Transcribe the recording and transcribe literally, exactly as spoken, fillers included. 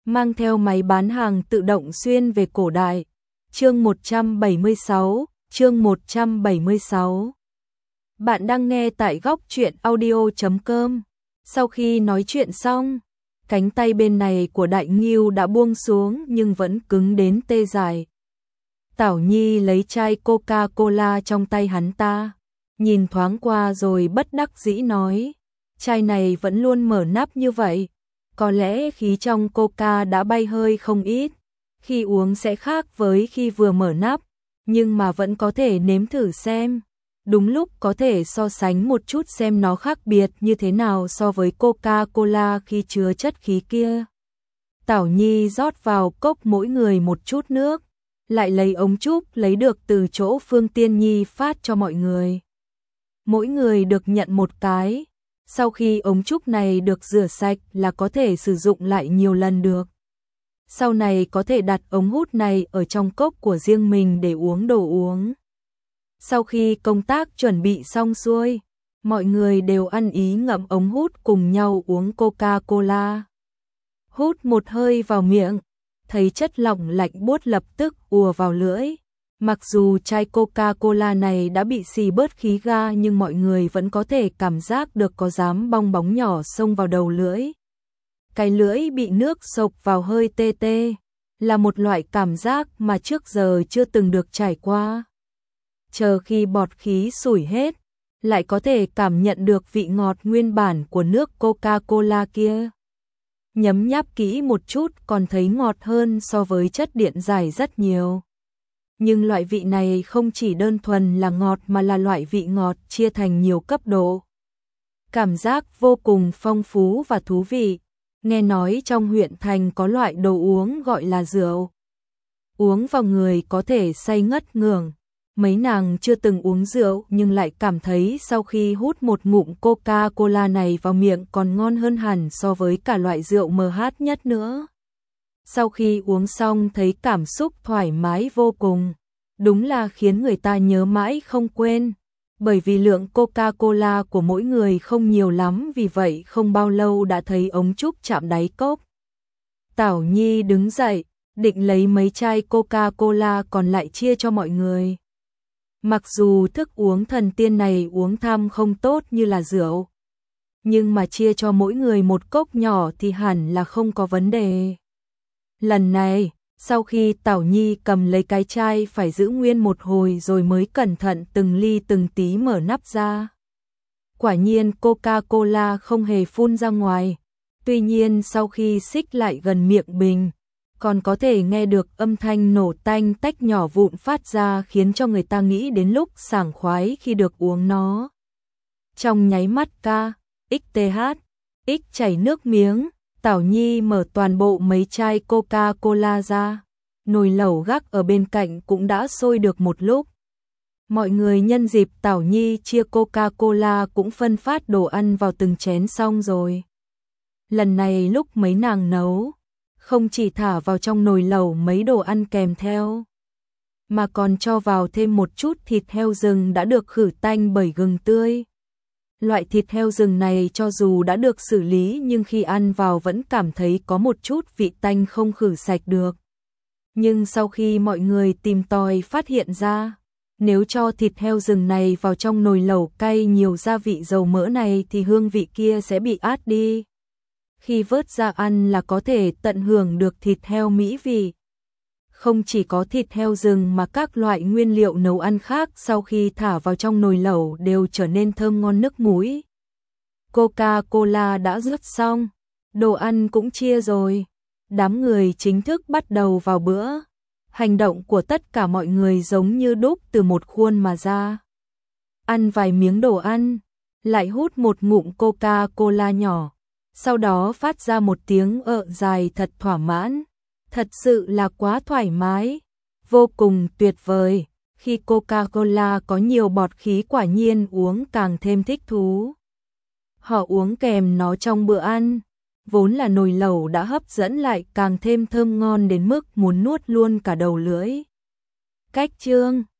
mang theo máy bán hàng tự động xuyên về cổ đại. Chương một trăm bảy mươi sáu, chương một trăm bảy mươi sáu. Bạn đang nghe tại góc truyện audio chấm com. Sau khi nói chuyện xong, cánh tay bên này của Đại Ngưu đã buông xuống nhưng vẫn cứng đến tê dại. Tảo Nhi lấy chai Coca-Cola trong tay hắn ta, nhìn thoáng qua rồi bất đắc dĩ nói, chai này vẫn luôn mở nắp như vậy, có lẽ khí trong Coca đã bay hơi không ít, khi uống sẽ khác với khi vừa mở nắp, nhưng mà vẫn có thể nếm thử xem. Đúng lúc có thể so sánh một chút xem nó khác biệt như thế nào so với Coca-Cola khi chứa chất khí kia. Tảo Nhi rót vào cốc mỗi người một chút nước, lại lấy ống trúc lấy được từ chỗ Phương Tiên Nhi phát cho mọi người. Mỗi người được nhận một cái, sau khi ống trúc này được rửa sạch là có thể sử dụng lại nhiều lần được. Sau này có thể đặt ống hút này ở trong cốc của riêng mình để uống đồ uống. Sau khi công tác chuẩn bị xong xuôi, mọi người đều ăn ý ngậm ống hút cùng nhau uống Coca-Cola. Hút một hơi vào miệng, thấy chất lỏng lạnh buốt lập tức ùa vào lưỡi. Mặc dù chai Coca-Cola này đã bị xì bớt khí ga nhưng mọi người vẫn có thể cảm giác được có dám bong bóng nhỏ xông vào đầu lưỡi. Cái lưỡi bị nước xộc vào hơi tê tê, là một loại cảm giác mà trước giờ chưa từng được trải qua. Chờ khi bọt khí sủi hết, lại có thể cảm nhận được vị ngọt nguyên bản của nước Coca-Cola kia. Nhấm nháp kỹ một chút còn thấy ngọt hơn so với chất điện giải rất nhiều. Nhưng loại vị này không chỉ đơn thuần là ngọt mà là loại vị ngọt chia thành nhiều cấp độ. Cảm giác vô cùng phong phú và thú vị. Nghe nói trong huyện thành có loại đồ uống gọi là rượu. Uống vào người có thể say ngất ngưởng. Mấy nàng chưa từng uống rượu nhưng lại cảm thấy sau khi hút một ngụm Coca-Cola này vào miệng còn ngon hơn hẳn so với cả loại rượu mờ hát nhất nữa. Sau khi uống xong thấy cảm xúc thoải mái vô cùng, đúng là khiến người ta nhớ mãi không quên. Bởi vì lượng Coca-Cola của mỗi người không nhiều lắm, vì vậy không bao lâu đã thấy ống trúc chạm đáy cốc. Tảo Nhi đứng dậy, định lấy mấy chai Coca-Cola còn lại chia cho mọi người. Mặc dù thức uống thần tiên này uống tham không tốt như là rượu, nhưng mà chia cho mỗi người một cốc nhỏ thì hẳn là không có vấn đề. Lần này, sau khi Tảo Nhi cầm lấy cái chai phải giữ nguyên một hồi rồi mới cẩn thận từng ly từng tí mở nắp ra. Quả nhiên Coca-Cola không hề phun ra ngoài, tuy nhiên sau khi xích lại gần miệng bình, còn có thể nghe được âm thanh nổ tanh tách nhỏ vụn phát ra khiến cho người ta nghĩ đến lúc sảng khoái khi được uống nó. Trong nháy mắt ca, xth, x chảy nước miếng, Tảo Nhi mở toàn bộ mấy chai Coca-Cola ra, nồi lẩu gác ở bên cạnh cũng đã sôi được một lúc. Mọi người nhân dịp Tảo Nhi chia Coca-Cola cũng phân phát đồ ăn vào từng chén xong rồi. Lần này lúc mấy nàng nấu, không chỉ thả vào trong nồi lẩu mấy đồ ăn kèm theo, mà còn cho vào thêm một chút thịt heo rừng đã được khử tanh bởi gừng tươi. Loại thịt heo rừng này cho dù đã được xử lý nhưng khi ăn vào vẫn cảm thấy có một chút vị tanh không khử sạch được. Nhưng sau khi mọi người tìm tòi phát hiện ra, nếu cho thịt heo rừng này vào trong nồi lẩu cay nhiều gia vị dầu mỡ này thì hương vị kia sẽ bị át đi. Khi vớt ra ăn là có thể tận hưởng được thịt heo mỹ vị. Không chỉ có thịt heo rừng mà các loại nguyên liệu nấu ăn khác sau khi thả vào trong nồi lẩu đều trở nên thơm ngon nước mũi. Coca-Cola đã rớt xong, đồ ăn cũng chia rồi. Đám người chính thức bắt đầu vào bữa. Hành động của tất cả mọi người giống như đúc từ một khuôn mà ra. Ăn vài miếng đồ ăn, lại hút một ngụm Coca-Cola nhỏ. Sau đó phát ra một tiếng ợ dài thật thỏa mãn. Thật sự là quá thoải mái, vô cùng tuyệt vời. Khi Coca-Cola có nhiều bọt khí quả nhiên uống càng thêm thích thú. Họ uống kèm nó trong bữa ăn, vốn là nồi lẩu đã hấp dẫn lại càng thêm thơm ngon đến mức muốn nuốt luôn cả đầu lưỡi. Cách chương